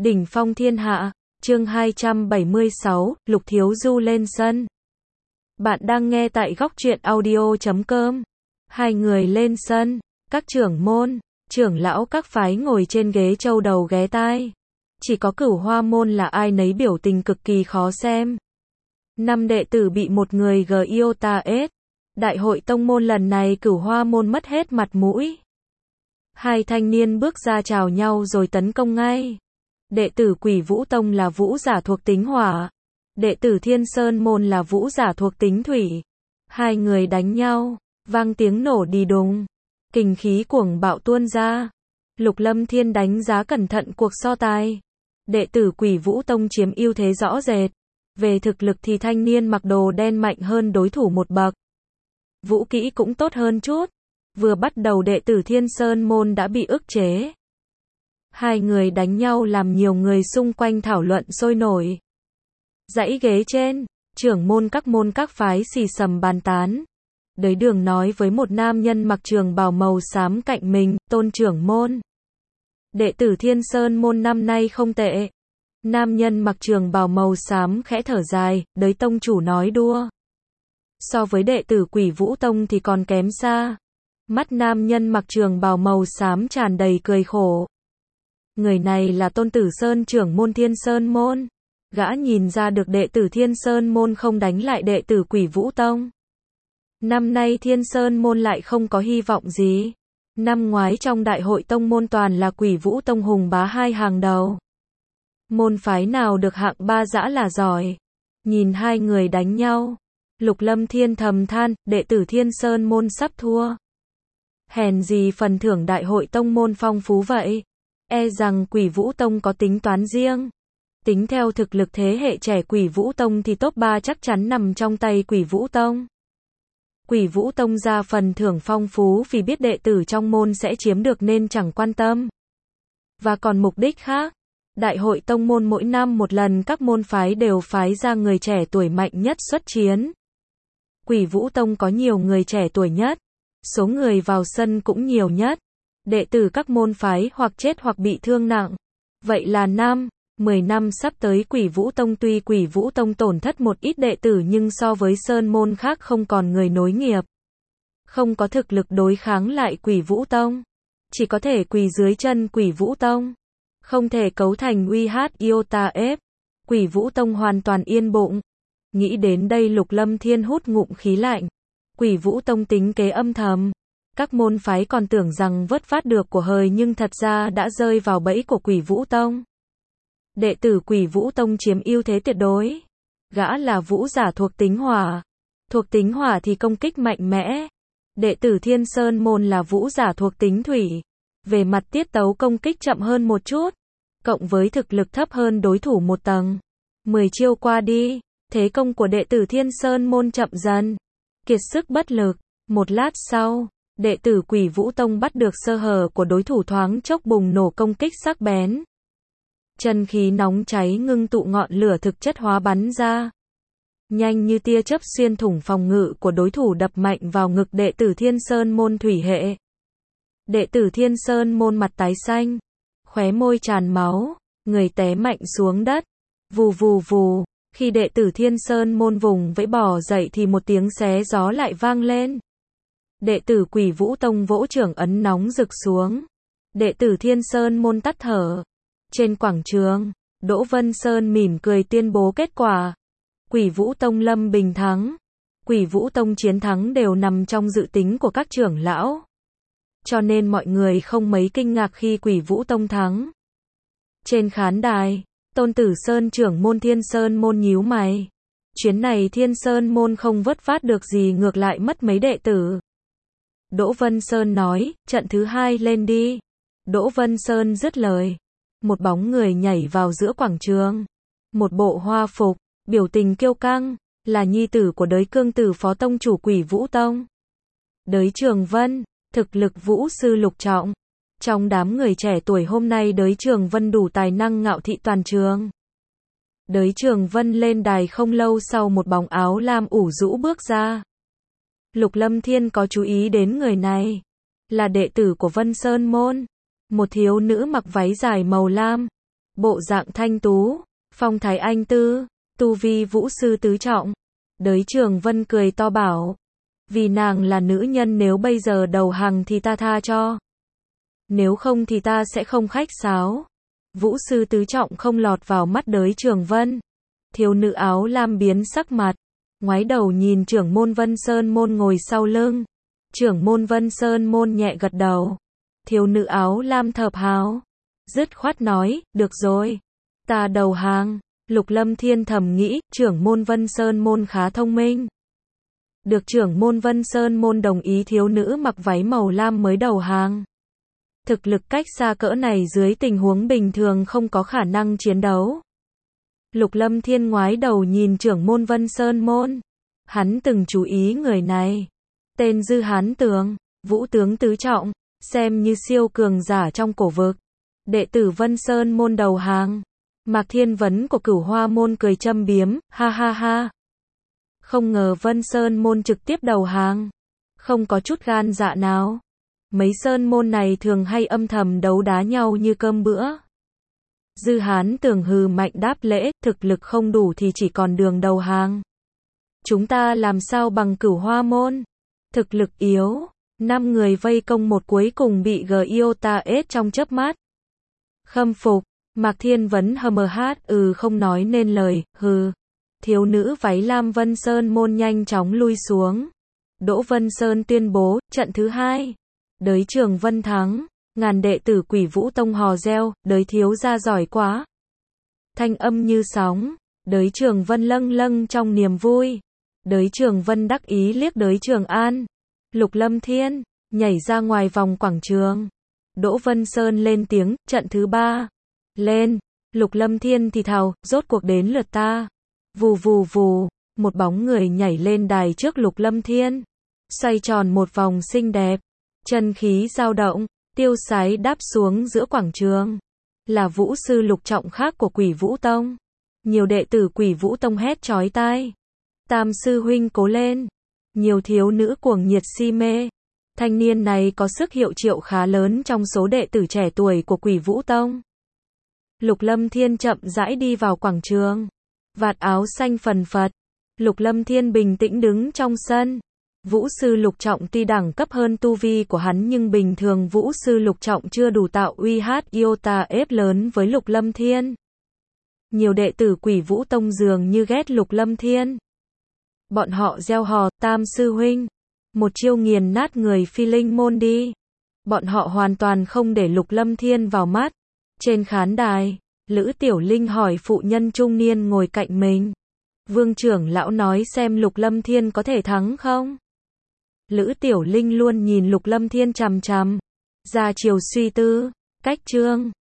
Đỉnh phong thiên hạ, chương 276, Lục Thiếu Du lên sân. Bạn đang nghe tại góc truyện audio.com. Hai người lên sân, các trưởng môn, trưởng lão các phái ngồi trên ghế châu đầu ghé tai. Chỉ có Cửu Hoa môn là ai nấy biểu tình cực kỳ khó xem. 5 đệ tử bị một người GIOTA-S. Đại hội tông môn lần này Cửu Hoa môn mất hết mặt mũi. Hai thanh niên bước ra chào nhau rồi tấn công ngay. Đệ tử Quỷ Vũ Tông là vũ giả thuộc tính hỏa. Đệ tử Thiên Sơn môn là vũ giả thuộc tính thủy. Hai người đánh nhau, vang tiếng nổ đi đùng. Kình khí cuồng bạo tuôn ra. Lục Lâm Thiên đánh giá cẩn thận cuộc so tài. Đệ tử Quỷ Vũ Tông chiếm ưu thế rõ rệt. Về thực lực thì thanh niên mặc đồ đen mạnh hơn đối thủ một bậc. Vũ kỹ cũng tốt hơn chút. Vừa bắt đầu đệ tử Thiên Sơn môn đã bị ức chế. Hai người đánh nhau làm nhiều người xung quanh thảo luận sôi nổi. Dãy ghế trên, trưởng môn các phái xì xầm bàn tán. Đới Đường nói với một nam nhân mặc trường bào màu xám cạnh mình, Tôn trưởng môn. Đệ tử Thiên Sơn môn năm nay không tệ. Nam nhân mặc trường bào màu xám khẽ thở dài, Đới tông chủ nói đùa. So với đệ tử Quỷ Vũ Tông thì còn kém xa. Mắt nam nhân mặc trường bào màu xám tràn đầy cười khổ. Người này là Tôn Tử Sơn trưởng môn Thiên Sơn môn. Gã nhìn ra được đệ tử Thiên Sơn môn không đánh lại đệ tử Quỷ Vũ Tông. Năm nay Thiên Sơn môn lại không có hy vọng gì. Năm ngoái trong đại hội tông môn toàn là Quỷ Vũ Tông hùng bá hai hàng đầu. Môn phái nào được hạng ba dã là giỏi. Nhìn hai người đánh nhau, Lục Lâm Thiên thầm than, đệ tử Thiên Sơn môn sắp thua. Hèn gì phần thưởng đại hội tông môn phong phú vậy. E rằng Quỷ Vũ Tông có tính toán riêng. Tính theo thực lực thế hệ trẻ Quỷ Vũ Tông thì top 3 chắc chắn nằm trong tay Quỷ Vũ Tông. Quỷ Vũ Tông ra phần thưởng phong phú vì biết đệ tử trong môn sẽ chiếm được nên chẳng quan tâm. Và còn mục đích khác. Đại hội tông môn mỗi năm một lần các môn phái đều phái ra người trẻ tuổi mạnh nhất xuất chiến. Quỷ Vũ Tông có nhiều người trẻ tuổi nhất. Số người vào sân cũng nhiều nhất. Đệ tử các môn phái hoặc chết hoặc bị thương nặng. Vậy là 10 năm sắp tới Quỷ Vũ Tông tuy Quỷ Vũ Tông tổn thất một ít đệ tử nhưng so với sơn môn khác không còn người nối nghiệp. Không có thực lực đối kháng lại Quỷ Vũ Tông. Chỉ có thể quỳ dưới chân Quỷ Vũ Tông. Không thể cấu thành GIOTA-S. Quỷ Vũ Tông hoàn toàn yên bụng. Nghĩ đến đây Lục Lâm Thiên hút ngụm khí lạnh. Quỷ Vũ Tông tính kế âm thầm. Các môn phái còn tưởng rằng vớt vát được của hời nhưng thật ra đã rơi vào bẫy của Quỷ Vũ Tông. Đệ tử Quỷ Vũ Tông chiếm ưu thế tuyệt đối. Gã là vũ giả thuộc tính hỏa. Thuộc tính hỏa thì công kích mạnh mẽ. Đệ tử Thiên Sơn môn là vũ giả thuộc tính thủy. Về mặt tiết tấu công kích chậm hơn một chút. Cộng với thực lực thấp hơn đối thủ một tầng. 10 chiêu qua đi, thế công của đệ tử Thiên Sơn môn chậm dần. Kiệt sức bất lực. Một lát sau, đệ tử Quỷ Vũ Tông bắt được sơ hở của đối thủ thoáng chốc bùng nổ công kích sắc bén. Chân khí nóng cháy ngưng tụ ngọn lửa thực chất hóa bắn ra. Nhanh như tia chớp xuyên thủng phòng ngự của đối thủ đập mạnh vào ngực đệ tử Thiên Sơn môn thủy hệ. Đệ tử Thiên Sơn môn mặt tái xanh, khóe môi tràn máu, người té mạnh xuống đất. Vù vù vù, khi đệ tử Thiên Sơn môn vùng vẫy bò dậy thì một tiếng xé gió lại vang lên. Đệ tử Quỷ Vũ Tông vỗ trưởng ấn nóng rực xuống. Đệ tử Thiên Sơn môn tắt thở. Trên quảng trường, Đỗ Vân Sơn mỉm cười tuyên bố kết quả. Quỷ Vũ Tông lâm bình thắng. Quỷ Vũ Tông chiến thắng đều nằm trong dự tính của các trưởng lão. Cho nên mọi người không mấy kinh ngạc khi Quỷ Vũ Tông thắng. Trên khán đài, Tôn Tử Sơn trưởng môn Thiên Sơn môn nhíu mày. Chuyến này Thiên Sơn môn không vớt vát được gì ngược lại mất mấy đệ tử. Đỗ Vân Sơn nói, trận thứ 2 lên đi. Đỗ Vân Sơn dứt lời. Một bóng người nhảy vào giữa quảng trường. Một bộ hoa phục, biểu tình kiêu căng, là nhi tử của Đới Cương Tử phó tông chủ Quỷ Vũ Tông. Đới Trường Vân, thực lực vũ sư lục trọng. Trong đám người trẻ tuổi hôm nay Đới Trường Vân đủ tài năng ngạo thị toàn trường. Đới Trường Vân lên đài không lâu sau một bóng áo lam ủ rũ bước ra. Lục Lâm Thiên có chú ý đến người này. Là đệ tử của Vân Sơn môn. Một thiếu nữ mặc váy dài màu lam. bộ dạng thanh tú, phong thái anh tư, tu vi vũ sư tứ trọng. Đới Trường Vân cười to bảo, vì nàng là nữ nhân, nếu bây giờ đầu hàng thì ta tha cho. Nếu không thì ta sẽ không khách sáo. Vũ sư tứ trọng không lọt vào mắt Đới Trường Vân. Thiếu nữ áo lam biến sắc mặt, ngoái đầu nhìn trưởng môn Vân Sơn môn ngồi sau lưng. Trưởng môn Vân Sơn môn nhẹ gật đầu. Thiếu nữ áo lam thở phào, dứt khoát nói, được rồi, ta đầu hàng. Lục Lâm Thiên thầm nghĩ, trưởng môn Vân Sơn môn khá thông minh. Được trưởng môn Vân Sơn môn đồng ý thiếu nữ mặc váy màu lam mới đầu hàng. Thực lực cách xa cỡ này dưới tình huống bình thường không có khả năng chiến đấu. Lục Lâm Thiên ngoái đầu nhìn trưởng môn Vân Sơn môn. Hắn từng chú ý người này. Tên Dư Hán Tường, vũ tướng tứ trọng, xem như siêu cường giả trong cổ vực. Đệ tử Vân Sơn môn đầu hàng. Mạc Thiên Vấn của Cửu Hoa môn cười châm biếm, ha ha ha. Không ngờ Vân Sơn môn trực tiếp đầu hàng. Không có chút gan dạ nào. Mấy sơn môn này thường hay âm thầm đấu đá nhau như cơm bữa. Dư Hán Tường hừ mạnh đáp lễ, thực lực không đủ thì chỉ còn đường đầu hàng. Chúng ta làm sao bằng Cửu Hoa môn? Thực lực yếu, 5 người vây công một cuối cùng bị Giota ết trong chớp mắt. Khâm phục, Mạc Thiên Vấn không nói nên lời, hừ. Thiếu nữ váy lam Vân Sơn môn nhanh chóng lui xuống. Đỗ Vân Sơn tuyên bố, trận thứ 2. Đới Trường Vân thắng. Ngàn đệ tử Quỷ Vũ Tông hò reo, Đới thiếu gia giỏi quá. Thanh âm như sóng. Đới Trường Vân lâng lâng trong niềm vui. Đới Trường Vân đắc ý liếc Đới Trường An. Lục Lâm Thiên nhảy ra ngoài vòng quảng trường. Đỗ Vân Sơn lên tiếng, trận thứ 3. Lên. Lục Lâm Thiên thì thào, rốt cuộc đến lượt ta. Vù vù vù, một bóng người nhảy lên đài trước Lục Lâm Thiên. Xoay tròn một vòng xinh đẹp. Chân khí dao động, tiêu sái đáp xuống giữa quảng trường. Là vũ sư lục trọng khác của Quỷ Vũ Tông. Nhiều đệ tử Quỷ Vũ Tông hét chói tai. Tam sư huynh cố lên. Nhiều thiếu nữ cuồng nhiệt si mê. Thanh niên này có sức hiệu triệu khá lớn trong số đệ tử trẻ tuổi của Quỷ Vũ Tông. Lục Lâm Thiên chậm rãi đi vào quảng trường. Vạt áo xanh phần phật. Lục Lâm Thiên bình tĩnh đứng trong sân. Vũ sư lục trọng tuy đẳng cấp hơn tu vi của hắn nhưng bình thường vũ sư lục trọng chưa đủ tạo uy iota ép lớn với Lục Lâm Thiên. Nhiều đệ tử Quỷ Vũ Tông dường như ghét Lục Lâm Thiên. Bọn họ reo hò, Tam sư huynh, một chiêu nghiền nát người Phi Linh môn đi. Bọn họ hoàn toàn không để Lục Lâm Thiên vào mắt. Trên khán đài, Lữ Tiểu Linh hỏi phụ nhân trung niên ngồi cạnh mình. Vương trưởng lão nói xem Lục Lâm Thiên có thể thắng không? Lữ Tiểu Linh luôn nhìn Lục Lâm Thiên chằm chằm. Ra chiều suy tư, cách chương.